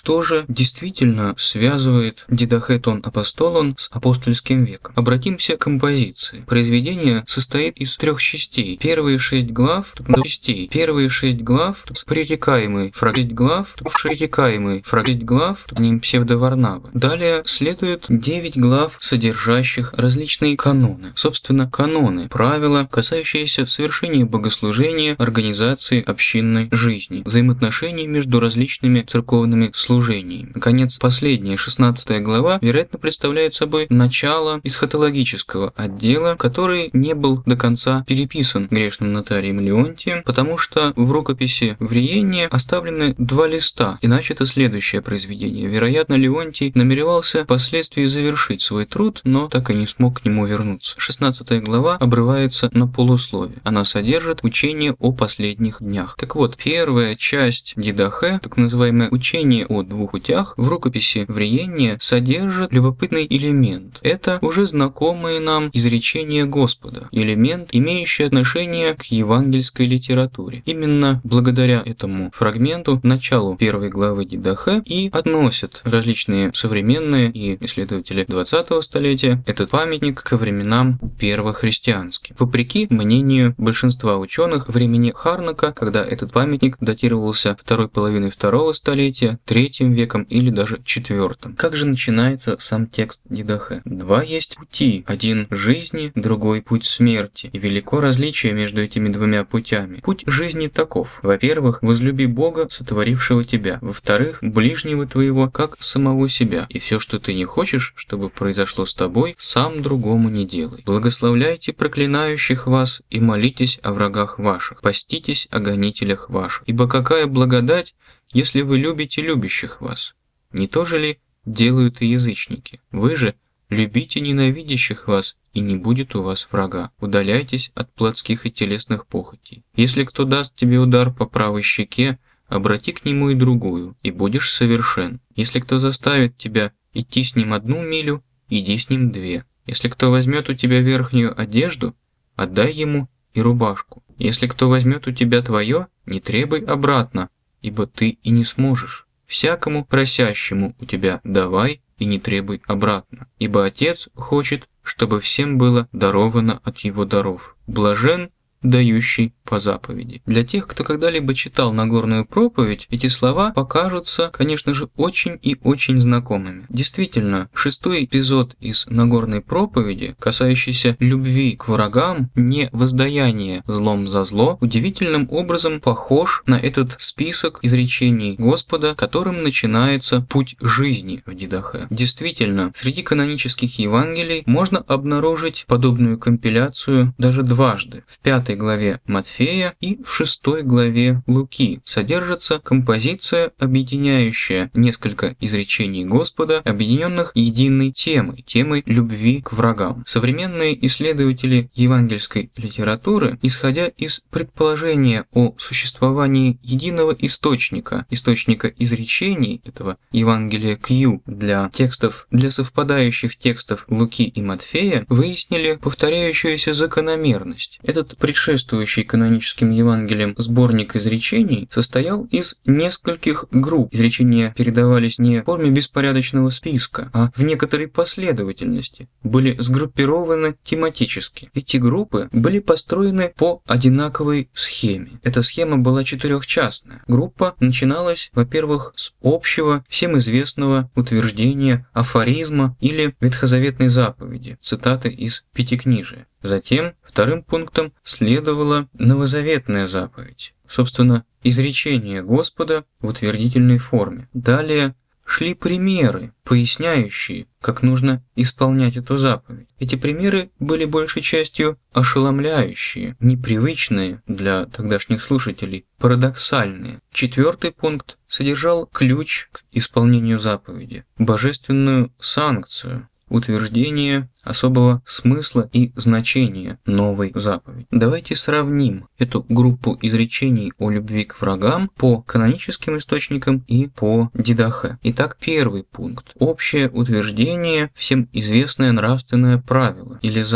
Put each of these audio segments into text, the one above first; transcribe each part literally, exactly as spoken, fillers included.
Что же действительно связывает Дидахе тон апостолон с апостольским веком? Обратимся к композиции. Произведение состоит из трех частей. Первые шесть глав, частей. Первые шесть глав пререкаемый фрагмент, шесть глав, пререкаемый фрагмент глав, они псевдоварнавы. Далее следует девять глав, содержащих различные каноны. Собственно, каноны, правила, касающиеся совершения богослужения, организации общинной жизни, взаимоотношений между различными церковными служениями. Наконец, последняя, шестнадцатая глава, вероятно, представляет собой начало эсхатологического отдела, который не был до конца переписан грешным нотарием Леонтием, потому что в рукописи Вриения оставлены два листа, иначе это следующее произведение. Вероятно, Леонтий намеревался впоследствии завершить свой труд, но так и не смог к нему вернуться. шестнадцатая глава обрывается на полуслове. Она содержит учение о последних днях. Так вот, первая часть Дидахе, так называемое учение о двух путях, в рукописи Вриения содержит любопытный элемент. Это уже знакомые нам изречения Господа, элемент, имеющий отношение к евангельской литературе. Именно благодаря этому фрагменту, началу первой главы Дидахе, и относят различные современные и исследователи двадцатого столетия этот памятник ко временам первохристианским. Вопреки мнению большинства ученых времени Харнака, когда этот памятник датировался второй половиной второго столетия, третьим веком или даже четвертым. Как же начинается сам текст Дидахе? Два есть пути, один жизни, другой путь смерти, и велико различие между этими двумя путями. Путь жизни таков: во-первых, возлюби Бога, сотворившего тебя; во-вторых, ближнего твоего, как самого себя, и все, что ты не хочешь, чтобы произошло с тобой, сам другому не делай. Благословляйте проклинающих вас и молитесь о врагах ваших, поститесь о гонителях ваших. Ибо какая благодать, если вы любите любящих вас? Не то же ли делают и язычники? Вы же любите ненавидящих вас, и не будет у вас врага. Удаляйтесь от плотских и телесных похотей. Если кто даст тебе удар по правой щеке, обрати к нему и другую, и будешь совершен. Если кто заставит тебя идти с ним одну милю, иди с ним две. Если кто возьмет у тебя верхнюю одежду, отдай ему и рубашку. Если кто возьмет у тебя твое, не требуй обратно, ибо ты и не сможешь. Всякому просящему у тебя давай и не требуй обратно, ибо Отец хочет, чтобы всем было даровано от его даров. Блажен, дающий по заповеди. Для тех, кто когда-либо читал Нагорную проповедь, эти слова покажутся, конечно же, очень и очень знакомыми. Действительно, шестой эпизод из Нагорной проповеди, касающийся любви к врагам, не воздаяние злом за зло, удивительным образом похож на этот список изречений Господа, которым начинается путь жизни в Дидахе. Действительно, среди канонических Евангелий можно обнаружить подобную компиляцию даже дважды. В пятой главе Матфея и в шестой главе Луки содержится композиция, объединяющая несколько изречений Господа, объединенных единой темой, темой любви к врагам. Современные исследователи евангельской литературы, исходя из предположения о существовании единого источника, источника изречений этого Евангелия Q для текстов, для совпадающих текстов Луки и Матфея, выяснили повторяющуюся закономерность. Этот предшествующий каноническим Евангелиям сборник изречений состоял из нескольких групп. Изречения передавались не в форме беспорядочного списка, а в некоторой последовательности, были сгруппированы тематически. Эти группы были построены по одинаковой схеме. Эта схема была четырехчастная. Группа начиналась, во-первых, с общего, всем известного утверждения, афоризма или ветхозаветной заповеди, цитаты из Пятикнижия. Затем вторым пунктом следовала новозаветная заповедь, собственно, изречение Господа в утвердительной форме. Далее шли примеры, поясняющие, как нужно исполнять эту заповедь. Эти примеры были большей частью ошеломляющие, непривычные для тогдашних слушателей, парадоксальные. Четвертый пункт содержал ключ к исполнению заповеди, божественную санкцию, утверждение особого смысла и значения новой заповеди. Давайте сравним эту группу изречений о любви к врагам по каноническим источникам и по Дидахе. Итак, первый пункт. Общее утверждение, всем известное нравственное правило или заповедь.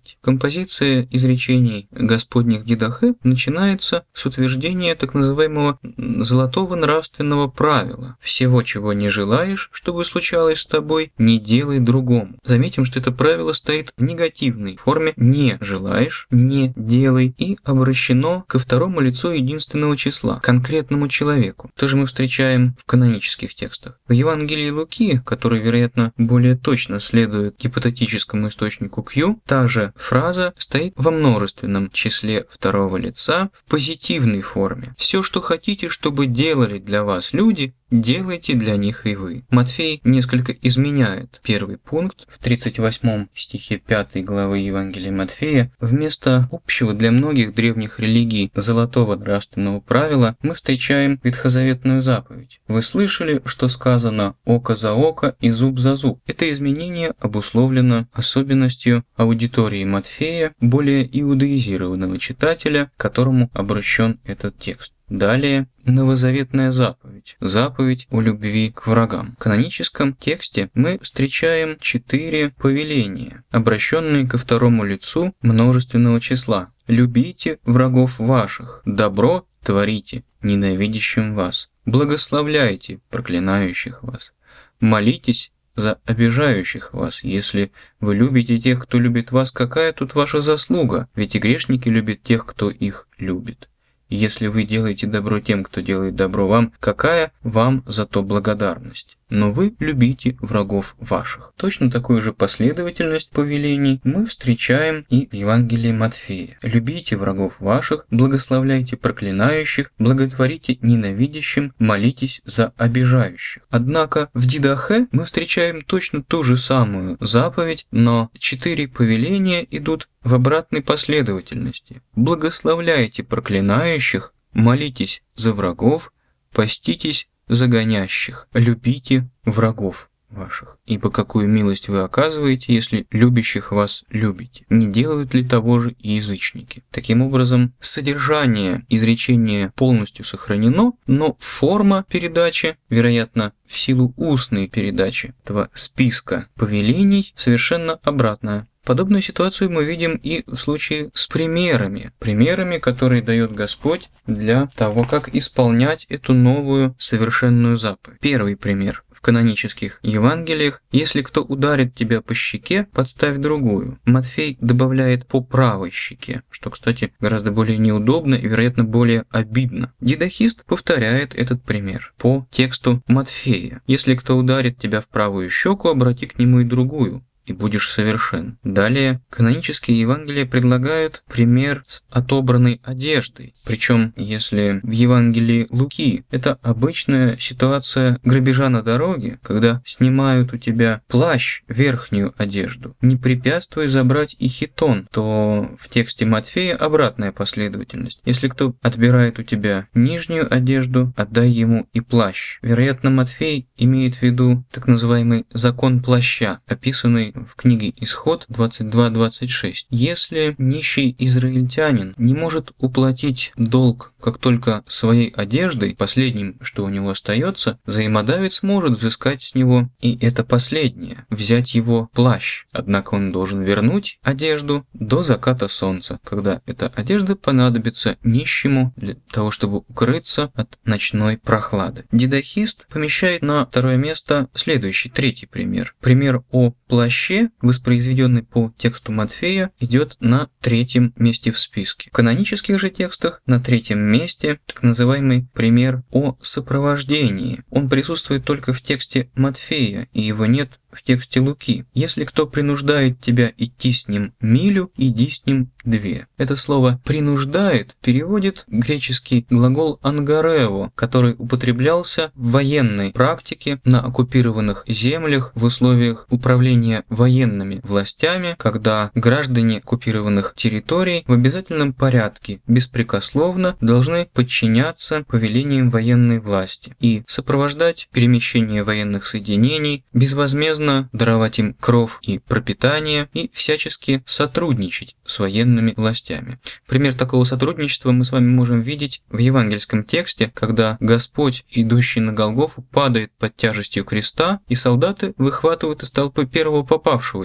заповедь. Композиция изречений Господних в Дидахе начинается с утверждения так называемого золотого нравственного правила. Всего, чего не желаешь, чтобы случалось с тобой, не делай другому. Заметим, что это правило стоит в негативной форме «не желаешь», «не делай» и обращено ко второму лицу единственного числа, конкретному человеку. То же мы встречаем в канонических текстах. В Евангелии Луки, который, вероятно, более точно следует гипотетическому источнику Q, та же фраза стоит во множественном числе второго лица в позитивной форме. «Все, что хотите, чтобы делали для вас люди, делайте для них и вы». Матфей несколько изменяет первый пункт в тридцать восьмом стихе пятой главы Евангелия Матфея. Вместо общего для многих древних религий золотого нравственного правила мы встречаем ветхозаветную заповедь. Вы слышали, что сказано «око за око и зуб за зуб». Это изменение обусловлено особенностью аудитории Матфея, более иудаизированного читателя, к которому обращен этот текст. Далее новозаветная заповедь. Заповедь о любви к врагам. В каноническом тексте мы встречаем четыре повеления, обращенные ко второму лицу множественного числа. «Любите врагов ваших, добро творите ненавидящим вас, благословляйте проклинающих вас, молитесь за обижающих вас. Если вы любите тех, кто любит вас, какая тут ваша заслуга? Ведь и грешники любят тех, кто их любит. Если вы делаете добро тем, кто делает добро вам, какая вам за то благодарность? Но вы любите врагов ваших». Точно такую же последовательность повелений мы встречаем и в Евангелии Матфея. «Любите врагов ваших, благословляйте проклинающих, благотворите ненавидящим, молитесь за обижающих». Однако в Дидахе мы встречаем точно ту же самую заповедь, но четыре повеления идут в обратной последовательности. «Благословляйте проклинающих, молитесь за врагов, поститесь за гонящих, любите врагов ваших. Ибо какую милость вы оказываете, если любящих вас любите? Не делают ли того же и язычники?» Таким образом, содержание изречения полностью сохранено, но форма передачи, вероятно, в силу устной передачи этого списка повелений, совершенно обратная. Подобную ситуацию мы видим и в случае с примерами. Примерами, которые дает Господь для того, как исполнять эту новую совершенную заповедь. Первый пример. В канонических Евангелиях: «Если кто ударит тебя по щеке, подставь другую». Матфей добавляет «по правой щеке», что, кстати, гораздо более неудобно и, вероятно, более обидно. Дидахист повторяет этот пример по тексту Матфея. «Если кто ударит тебя в правую щеку, обрати к нему и другую, и будешь совершен». Далее канонические Евангелия предлагают пример с отобранной одеждой. Причем, если в Евангелии Луки это обычная ситуация грабежа на дороге, когда снимают у тебя плащ, верхнюю одежду, не препятствуя забрать и хитон, то в тексте Матфея обратная последовательность. Если кто отбирает у тебя нижнюю одежду, отдай ему и плащ. Вероятно, Матфей имеет в виду так называемый закон плаща, описанный в книге Исход двадцать два двадцать шесть. Если нищий израильтянин не может уплатить долг как только своей одеждой, последним, что у него остается, взаимодавец может взыскать с него и это последнее, взять его плащ. Однако он должен вернуть одежду до заката солнца, когда эта одежда понадобится нищему для того, чтобы укрыться от ночной прохлады. Дидахист помещает на второе место следующий, третий пример. Пример о плаще, воспроизведенный по тексту Матфея, идет на третьем месте в списке. В канонических же текстах на третьем месте так называемый пример о сопровождении. Он присутствует только в тексте Матфея, и его нет в тексте Луки. «Если кто принуждает тебя идти с ним милю, иди с ним две». Это слово «принуждает» переводит греческий глагол «ангарево», который употреблялся в военной практике на оккупированных землях в условиях управления военными властями, когда граждане оккупированных территорий в обязательном порядке беспрекословно должны подчиняться повелениям военной власти и сопровождать перемещение военных соединений, безвозмездно даровать им кров и пропитание и всячески сотрудничать с военными властями. Пример такого сотрудничества мы с вами можем видеть в евангельском тексте, когда Господь, идущий на Голгофу, падает под тяжестью креста, и солдаты выхватывают из толпы первого попавшегося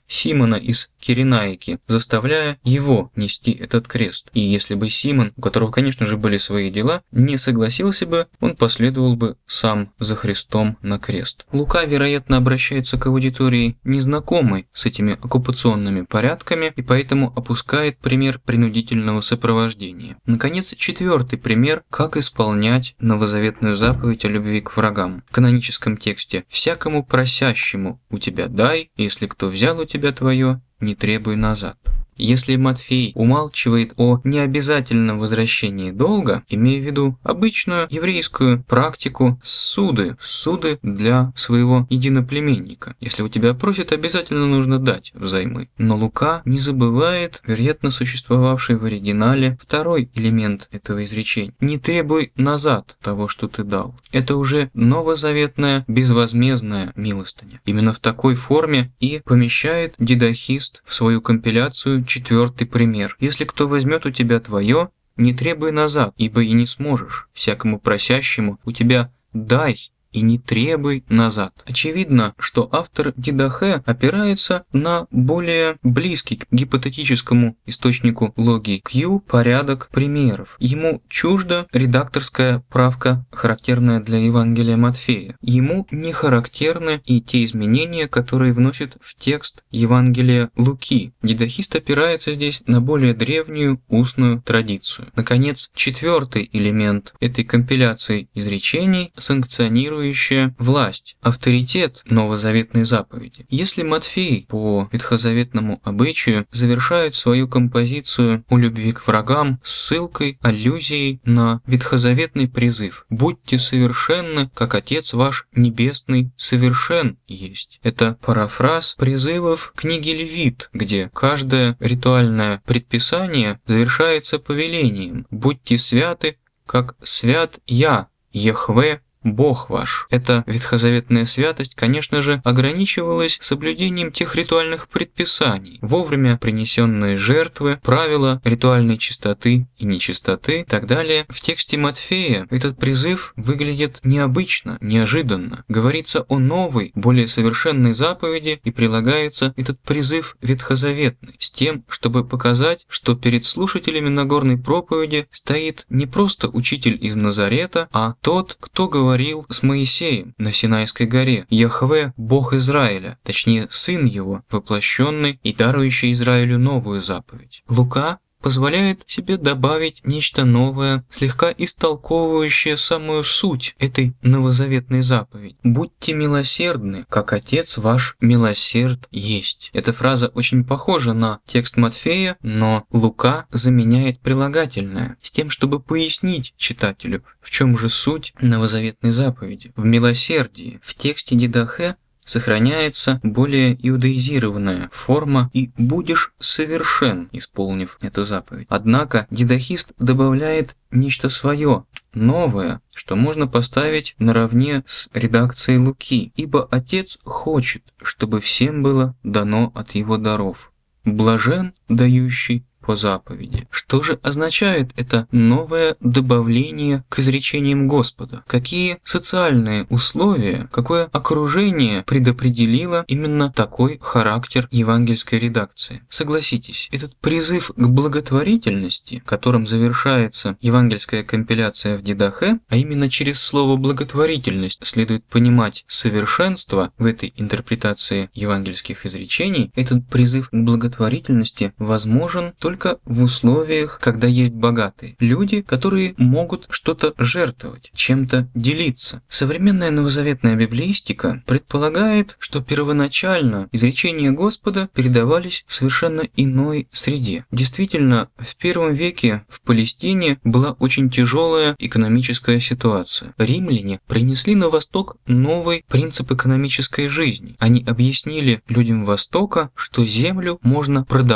Симона из Киренаики, заставляя его нести этот крест. И если бы Симон, у которого, конечно же, были свои дела, не согласился бы, он последовал бы сам за Христом на крест. Лука, вероятно, обращается к аудитории, незнакомой с этими оккупационными порядками, и поэтому опускает пример принудительного сопровождения. Наконец, четвертый пример, как исполнять новозаветную заповедь о любви к врагам. В каноническом тексте «Всякому просящему у тебя дай, если кто взял у тебя твое, не требуй назад». Если Матфей умалчивает о необязательном возвращении долга, имея в виду обычную еврейскую практику суды, суды для своего единоплеменника. Если у тебя просят, обязательно нужно дать взаймы. Но Лука не забывает, вероятно, существовавший в оригинале второй элемент этого изречения. Не требуй назад того, что ты дал. Это уже новозаветная безвозмездная милостыня. Именно в такой форме и помещает дидахист в свою компиляцию четвертый пример. Если кто возьмет у тебя твое, не требуй назад, ибо и не сможешь. Всякому просящему у тебя дай, и не требуй назад. Очевидно, что автор Дидахе опирается на более близкий к гипотетическому источнику логики Q порядок примеров. Ему чужда редакторская правка, характерная для Евангелия Матфея. Ему не характерны и те изменения, которые вносит в текст Евангелия Луки. Дидахист опирается здесь на более древнюю устную традицию. Наконец, четвертый элемент этой компиляции изречений санкционирует власть, авторитет новозаветной заповеди. Если Матфей по ветхозаветному обычаю завершает свою композицию о любви к врагам ссылкой, аллюзией на ветхозаветный призыв «Будьте совершенны, как Отец ваш Небесный совершен есть». Это парафраз призывов книги Левит, где каждое ритуальное предписание завершается повелением «Будьте святы, как свят я, Яхве, Бог ваш». Эта ветхозаветная святость, конечно же, ограничивалась соблюдением тех ритуальных предписаний, вовремя принесенные жертвы, правила ритуальной чистоты и нечистоты и так далее. В тексте Матфея этот призыв выглядит необычно, неожиданно. Говорится о новой, более совершенной заповеди и прилагается этот призыв ветхозаветный, с тем, чтобы показать, что перед слушателями Нагорной проповеди стоит не просто учитель из Назарета, а тот, кто говорит говорил с Моисеем на Синайской горе, Яхве, Бог Израиля, точнее, Сын Его, воплощенный и дарующий Израилю новую заповедь. Лука позволяет себе добавить нечто новое, слегка истолковывающее самую суть этой новозаветной заповеди. «Будьте милосердны, как Отец ваш милосерд есть». Эта фраза очень похожа на текст Матфея, но Лука заменяет прилагательное, с тем, чтобы пояснить читателю, в чем же суть новозаветной заповеди. В милосердии. В тексте Дидахе сохраняется более иудаизированная форма «и будешь совершен, исполнив эту заповедь». Однако дидахист добавляет нечто свое, новое, что можно поставить наравне с редакцией Луки. «Ибо Отец хочет, чтобы всем было дано от Его даров. Блажен, дающий по заповеди». Что же означает это новое добавление к изречениям Господа? Какие социальные условия, какое окружение предопределило именно такой характер евангельской редакции? Согласитесь, этот призыв к благотворительности, которым завершается евангельская компиляция в Дидахе, а именно через слово «благотворительность» следует понимать совершенство в этой интерпретации евангельских изречений, этот призыв к благотворительности возможен только Только в условиях, когда есть богатые люди, которые могут что-то жертвовать, чем-то делиться. Современная новозаветная библеистика предполагает, что первоначально изречения Господа передавались в совершенно иной среде. Действительно, в первом веке в Палестине была очень тяжелая экономическая ситуация. Римляне принесли на Восток новый принцип экономической жизни. Они объяснили людям Востока, что землю можно продавать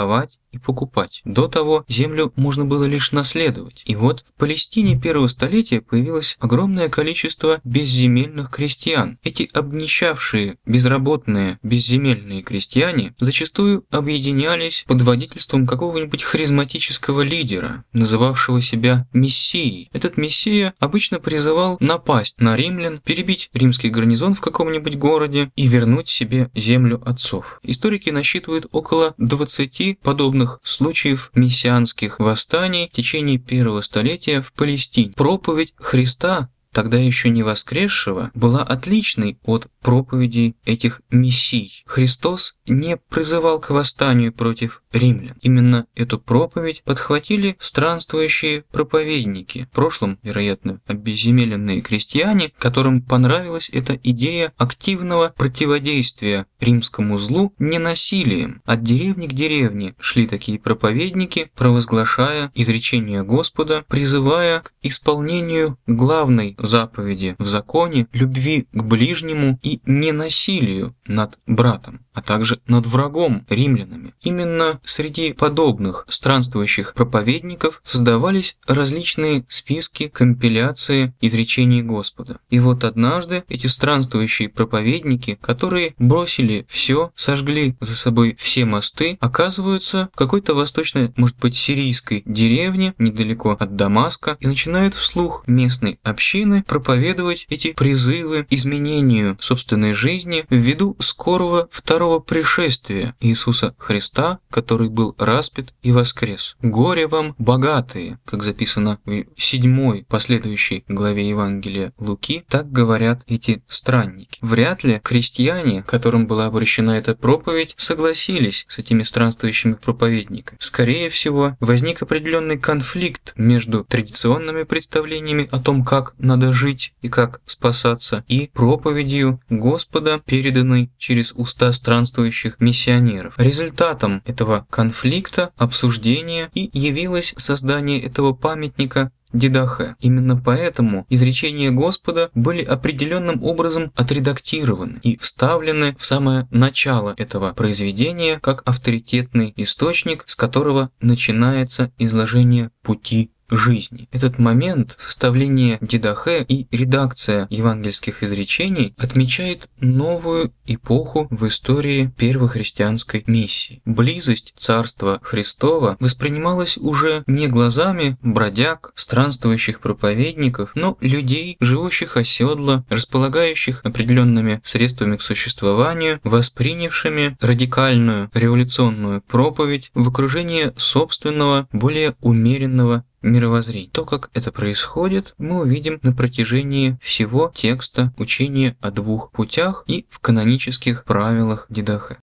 и покупать. До того землю можно было лишь наследовать. И вот в Палестине первого столетия появилось огромное количество безземельных крестьян. Эти обнищавшие, безработные, безземельные крестьяне зачастую объединялись под водительством какого-нибудь харизматического лидера, называвшего себя мессией. Этот мессия обычно призывал напасть на римлян, перебить римский гарнизон в каком-нибудь городе и вернуть себе землю отцов. Историки насчитывают около двадцати подобных случаев мессианских восстаний в течение первого столетия в Палестине. Проповедь Христа, тогда еще не воскресшего, была отличной от проповедей этих мессий. Христос не призывал к восстанию против римлян. Именно эту проповедь подхватили странствующие проповедники, в прошлом, вероятно, обезземеленные крестьяне, которым понравилась эта идея активного противодействия римскому злу ненасилием. От деревни к деревне шли такие проповедники, провозглашая изречения Господа, призывая к исполнению главной заповеди в законе любви к ближнему и ненасилию над братом, а также над врагом, римлянами. Именно среди подобных странствующих проповедников создавались различные списки, компиляции изречений Господа. И вот однажды эти странствующие проповедники, которые бросили все, сожгли за собой все мосты, оказываются в какой-то восточной, может быть, сирийской деревне, недалеко от Дамаска, и начинают вслух местной общины проповедовать эти призывы к изменению собственной жизни ввиду скорого второго пришествия Иисуса Христа, который был распят и воскрес. «Горе вам, богатые», как записано в седьмой последующей главе Евангелия Луки, так говорят эти странники. Вряд ли крестьяне, которым была обращена эта проповедь, согласились с этими странствующими проповедниками. Скорее всего, возник определенный конфликт между традиционными представлениями о том, как надо жить и как спасаться, и проповедью Господа, переданной через уста странствующих миссионеров. Результатом этого конфликта, обсуждения и явилось создание этого памятника Дидахе. Именно поэтому изречения Господа были определенным образом отредактированы и вставлены в самое начало этого произведения как авторитетный источник, с которого начинается изложение пути жизни. Этот момент составления Дидахе и редакция евангельских изречений отмечает новую эпоху в истории первой христианской миссии. Близость Царства Христова воспринималась уже не глазами бродяг, странствующих проповедников, но людей, живущих оседло, располагающих определенными средствами к существованию, воспринявшими радикальную революционную проповедь в окружении собственного, более умеренного мировоззрения. То, как это происходит, мы увидим на протяжении всего текста учения о двух путях и в канонических правилах Дидахе.